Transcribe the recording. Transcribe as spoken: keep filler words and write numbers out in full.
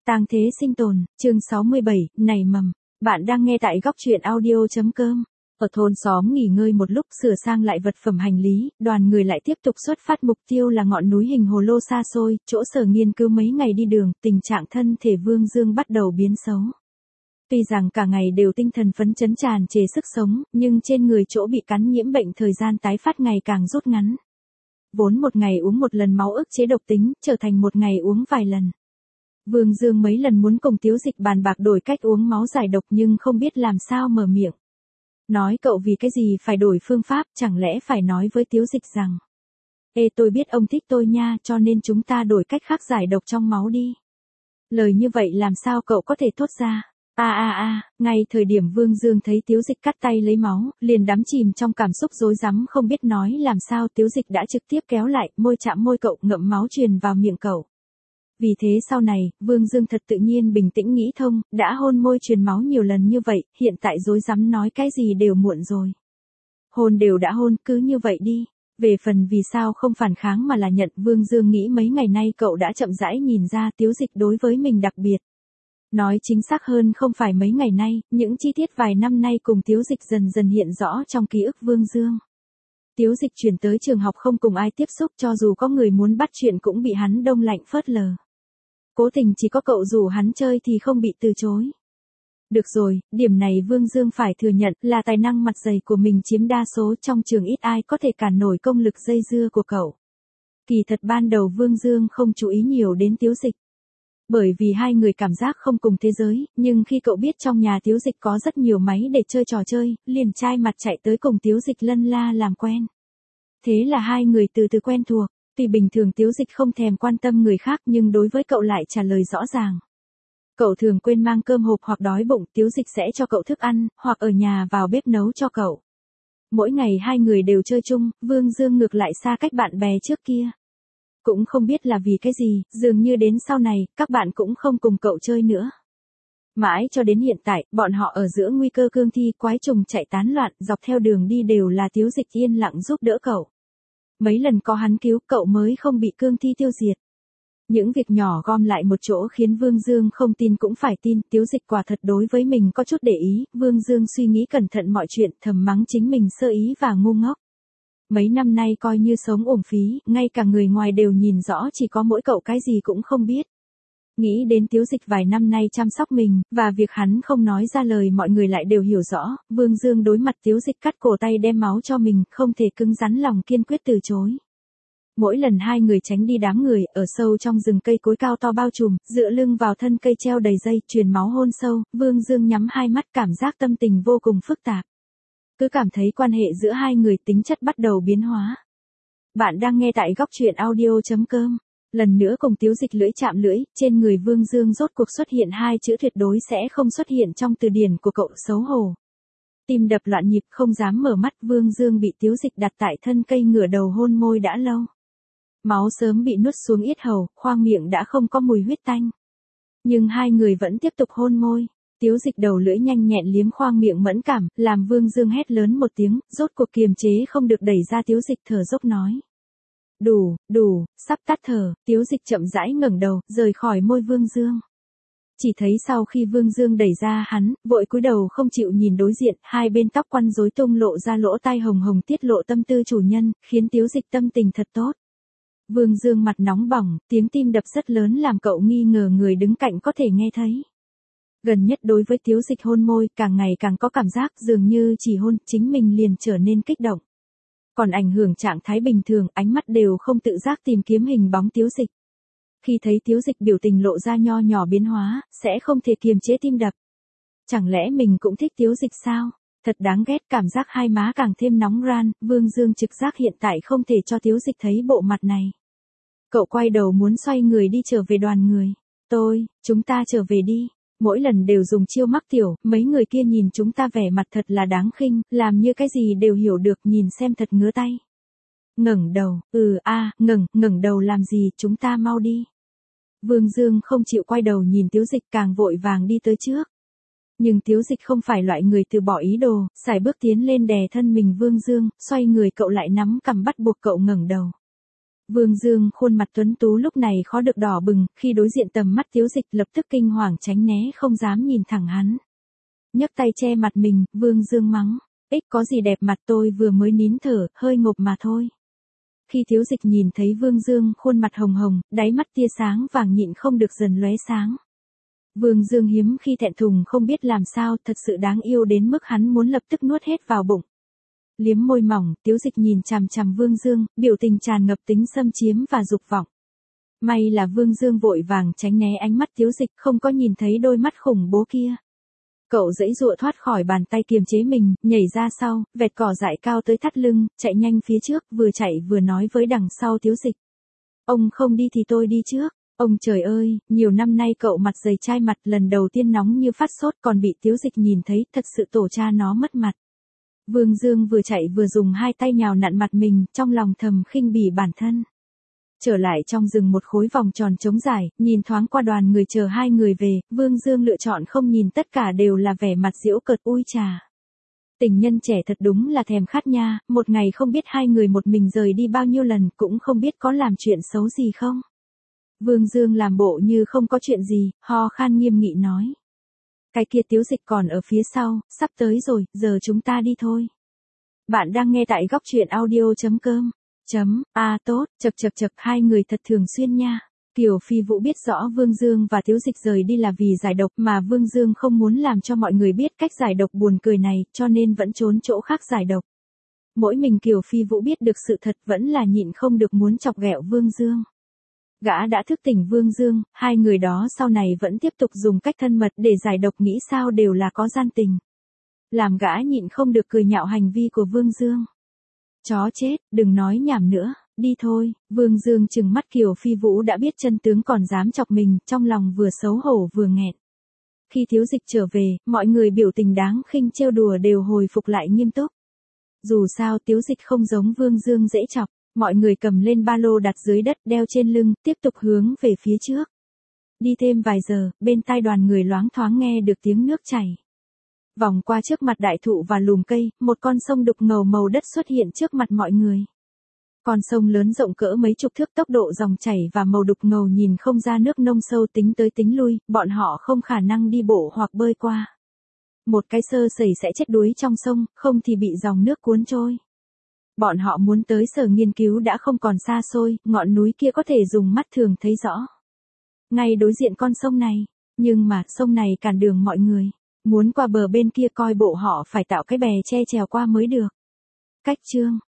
Tang thế sinh tồn, chương sáu mươi bảy, nảy mầm. Bạn đang nghe tại góc truyện audio chấm com. Ở thôn xóm nghỉ ngơi một lúc sửa sang lại vật phẩm hành lý, đoàn người lại tiếp tục xuất phát, mục tiêu là ngọn núi hình hồ lô xa xôi, chỗ Sở nghiên cứu mấy ngày đi đường, tình trạng thân thể Vương Dương bắt đầu biến xấu. Tuy rằng cả ngày đều tinh thần phấn chấn tràn trề sức sống, nhưng trên người chỗ bị cắn nhiễm bệnh thời gian tái phát ngày càng rút ngắn. Vốn một ngày uống một lần máu ức chế độc tính, trở thành một ngày uống vài lần. Vương Dương mấy lần muốn cùng Tiếu Dịch bàn bạc đổi cách uống máu giải độc nhưng không biết làm sao mở miệng. Nói cậu vì cái gì phải đổi phương pháp, chẳng lẽ phải nói với Tiếu Dịch rằng: Ê, tôi biết ông thích tôi nha, cho nên chúng ta đổi cách khác giải độc trong máu đi. Lời như vậy làm sao cậu có thể thốt ra? A a a, ngay thời điểm Vương Dương thấy Tiếu Dịch cắt tay lấy máu, liền đắm chìm trong cảm xúc rối rắm không biết nói làm sao, Tiếu Dịch đã trực tiếp kéo lại, môi chạm môi cậu, ngậm máu truyền vào miệng cậu. Vì thế sau này, Vương Dương thật tự nhiên bình tĩnh nghĩ thông, đã hôn môi truyền máu nhiều lần như vậy, hiện tại rối rắm nói cái gì đều muộn rồi. Hôn đều đã hôn, cứ như vậy đi. Về phần vì sao không phản kháng mà là nhận, Vương Dương nghĩ mấy ngày nay cậu đã chậm rãi nhìn ra Tiếu Dịch đối với mình đặc biệt. Nói chính xác hơn không phải mấy ngày nay, những chi tiết vài năm nay cùng Tiếu Dịch dần dần hiện rõ trong ký ức Vương Dương. Tiếu Dịch chuyển tới trường học không cùng ai tiếp xúc, cho dù có người muốn bắt chuyện cũng bị hắn đông lạnh phớt lờ. Cố tình chỉ có cậu rủ hắn chơi thì không bị từ chối. Được rồi, điểm này Vương Dương phải thừa nhận là tài năng mặt dày của mình chiếm đa số, trong trường ít ai có thể cản nổi công lực dây dưa của cậu. Kỳ thật ban đầu Vương Dương không chú ý nhiều đến Tiếu Dịch. Bởi vì hai người cảm giác không cùng thế giới, nhưng khi cậu biết trong nhà Tiếu Dịch có rất nhiều máy để chơi trò chơi, liền chai mặt chạy tới cùng Tiếu Dịch lân la làm quen. Thế là hai người từ từ quen thuộc. Tuy bình thường Tiếu Dịch không thèm quan tâm người khác nhưng đối với cậu lại trả lời rõ ràng. Cậu thường quên mang cơm hộp hoặc đói bụng, Tiếu Dịch sẽ cho cậu thức ăn, hoặc ở nhà vào bếp nấu cho cậu. Mỗi ngày hai người đều chơi chung, Vương Dương ngược lại xa cách bạn bè trước kia. Cũng không biết là vì cái gì, dường như đến sau này, các bạn cũng không cùng cậu chơi nữa. Mãi cho đến hiện tại, bọn họ ở giữa nguy cơ cương thi quái trùng chạy tán loạn, dọc theo đường đi đều là Tiếu Dịch yên lặng giúp đỡ cậu. Mấy lần có hắn cứu cậu mới không bị cương thi tiêu diệt. Những việc nhỏ gom lại một chỗ khiến Vương Dương không tin cũng phải tin, Tiếu Dịch quả thật đối với mình có chút để ý, Vương Dương suy nghĩ cẩn thận mọi chuyện, thầm mắng chính mình sơ ý và ngu ngốc. Mấy năm nay coi như sống uổng phí, ngay cả người ngoài đều nhìn rõ chỉ có mỗi cậu cái gì cũng không biết. Nghĩ đến Tiếu Dịch vài năm nay chăm sóc mình, và việc hắn không nói ra lời mọi người lại đều hiểu rõ, Vương Dương đối mặt Tiếu Dịch cắt cổ tay đem máu cho mình, không thể cứng rắn lòng kiên quyết từ chối. Mỗi lần hai người tránh đi đám người, ở sâu trong rừng cây cối cao to bao trùm, dựa lưng vào thân cây treo đầy dây, truyền máu hôn sâu, Vương Dương nhắm hai mắt, cảm giác tâm tình vô cùng phức tạp. Cứ cảm thấy quan hệ giữa hai người tính chất bắt đầu biến hóa. Bạn đang nghe tại góc truyện audio chấm com. Lần nữa cùng Tiếu Dịch lưỡi chạm lưỡi, trên người Vương Dương rốt cuộc xuất hiện hai chữ tuyệt đối sẽ không xuất hiện trong từ điển của cậu, xấu hổ. Tim đập loạn nhịp không dám mở mắt, Vương Dương bị Tiếu Dịch đặt tại thân cây ngửa đầu hôn môi đã lâu. Máu sớm bị nuốt xuống yết hầu, khoang miệng đã không có mùi huyết tanh. Nhưng hai người vẫn tiếp tục hôn môi. Tiếu Dịch đầu lưỡi nhanh nhẹn liếm khoang miệng mẫn cảm, làm Vương Dương hét lớn một tiếng, rốt cuộc kiềm chế không được đẩy ra Tiếu Dịch thở dốc nói. Đủ, đủ, sắp tắt thở, Tiếu Dịch chậm rãi ngẩng đầu, rời khỏi môi Vương Dương. Chỉ thấy sau khi Vương Dương đẩy ra hắn, vội cúi đầu không chịu nhìn đối diện, hai bên tóc quăn rối tung lộ ra lỗ tai hồng hồng tiết lộ tâm tư chủ nhân, khiến Tiếu Dịch tâm tình thật tốt. Vương Dương mặt nóng bỏng, tiếng tim đập rất lớn làm cậu nghi ngờ người đứng cạnh có thể nghe thấy. Gần nhất đối với Tiếu Dịch hôn môi, càng ngày càng có cảm giác dường như chỉ hôn, chính mình liền trở nên kích động. Còn ảnh hưởng trạng thái bình thường, ánh mắt đều không tự giác tìm kiếm hình bóng Tiếu Dịch. Khi thấy Tiếu Dịch biểu tình lộ ra nho nhỏ biến hóa, sẽ không thể kiềm chế tim đập. Chẳng lẽ mình cũng thích Tiếu Dịch sao? Thật đáng ghét, cảm giác hai má càng thêm nóng ran, Vương Dương trực giác hiện tại không thể cho Tiếu Dịch thấy bộ mặt này. Cậu quay đầu muốn xoay người đi trở về đoàn người. Tôi, chúng ta trở về đi. Mỗi lần đều dùng chiêu mắc tiểu, mấy người kia nhìn chúng ta vẻ mặt thật là đáng khinh, làm như cái gì đều hiểu được, nhìn xem thật ngứa tay. Ngẩng đầu, ừ a, ngẩng, ngẩng đầu làm gì, chúng ta mau đi. Vương Dương không chịu quay đầu nhìn Tiếu Dịch, càng vội vàng đi tới trước. Nhưng Tiếu Dịch không phải loại người từ bỏ ý đồ, sải bước tiến lên đè thân mình Vương Dương, xoay người cậu lại nắm cằm bắt buộc cậu ngẩng đầu. Vương Dương khuôn mặt tuấn tú lúc này khó được đỏ bừng, khi đối diện tầm mắt Tiếu Dịch lập tức kinh hoàng tránh né không dám nhìn thẳng hắn. Nhấc tay che mặt mình, Vương Dương mắng, ích có gì đẹp mặt tôi vừa mới nín thở, hơi ngộp mà thôi. Khi Tiếu Dịch nhìn thấy Vương Dương khuôn mặt hồng hồng, đáy mắt tia sáng vàng nhịn không được dần lóe sáng. Vương Dương hiếm khi thẹn thùng không biết làm sao, thật sự đáng yêu đến mức hắn muốn lập tức nuốt hết vào bụng. Liếm môi mỏng, Tiếu Dịch nhìn chằm chằm Vương Dương, biểu tình tràn ngập tính xâm chiếm và dục vọng. May là Vương Dương vội vàng tránh né ánh mắt Tiếu Dịch, không có nhìn thấy đôi mắt khủng bố kia. Cậu giãy giụa thoát khỏi bàn tay kiềm chế mình, nhảy ra sau, vẹt cỏ dại cao tới thắt lưng, chạy nhanh phía trước, vừa chạy vừa nói với đằng sau Tiếu Dịch. Ông không đi thì tôi đi trước. Ông trời ơi, nhiều năm nay cậu mặt dày chai mặt, lần đầu tiên nóng như phát sốt còn bị Tiếu Dịch nhìn thấy, thật sự tổ cha nó mất mặt. Vương Dương vừa chạy vừa dùng hai tay nhào nặn mặt mình, trong lòng thầm khinh bỉ bản thân. Trở lại trong rừng một khối vòng tròn trống dài, nhìn thoáng qua đoàn người chờ hai người về, Vương Dương lựa chọn không nhìn, tất cả đều là vẻ mặt giễu cợt ui trà. Tình nhân trẻ thật đúng là thèm khát nha, một ngày không biết hai người một mình rời đi bao nhiêu lần, cũng không biết có làm chuyện xấu gì không. Vương Dương làm bộ như không có chuyện gì, ho khan nghiêm nghị nói. Cái kia Tiếu Dịch còn ở phía sau, sắp tới rồi, giờ chúng ta đi thôi. Bạn đang nghe tại góc truyện audio chấm com. Chấm, a tốt, chập chập chập, hai người thật thường xuyên nha. Kiều Phi Vũ biết rõ Vương Dương và Tiếu Dịch rời đi là vì giải độc, mà Vương Dương không muốn làm cho mọi người biết cách giải độc buồn cười này, cho nên vẫn trốn chỗ khác giải độc. Mỗi mình Kiều Phi Vũ biết được sự thật vẫn là nhịn không được muốn chọc ghẹo Vương Dương. Gã đã thức tỉnh Vương Dương, hai người đó sau này vẫn tiếp tục dùng cách thân mật để giải độc, nghĩ sao đều là có gian tình. Làm gã nhịn không được cười nhạo hành vi của Vương Dương. Chó chết, đừng nói nhảm nữa, đi thôi. Vương Dương trừng mắt Kiều Phi Vũ đã biết chân tướng còn dám chọc mình, trong lòng vừa xấu hổ vừa nghẹn. Khi Tiếu Dịch trở về, mọi người biểu tình đáng khinh trêu đùa đều hồi phục lại nghiêm túc. Dù sao Tiếu Dịch không giống Vương Dương dễ chọc. Mọi người cầm lên ba lô đặt dưới đất, đeo trên lưng, tiếp tục hướng về phía trước. Đi thêm vài giờ, bên tai đoàn người loáng thoáng nghe được tiếng nước chảy. Vòng qua trước mặt đại thụ và lùm cây, một con sông đục ngầu màu đất xuất hiện trước mặt mọi người. Con sông lớn rộng cỡ mấy chục thước, tốc độ dòng chảy và màu đục ngầu nhìn không ra nước nông sâu, tính tới tính lui, bọn họ không khả năng đi bộ hoặc bơi qua. Một cái sơ sẩy sẽ chết đuối trong sông, không thì bị dòng nước cuốn trôi. Bọn họ muốn tới sở nghiên cứu đã không còn xa xôi, ngọn núi kia có thể dùng mắt thường thấy rõ. Ngay đối diện con sông này, nhưng mà sông này cản đường mọi người. Muốn qua bờ bên kia coi bộ họ phải tạo cái bè che chèo qua mới được. Cách chương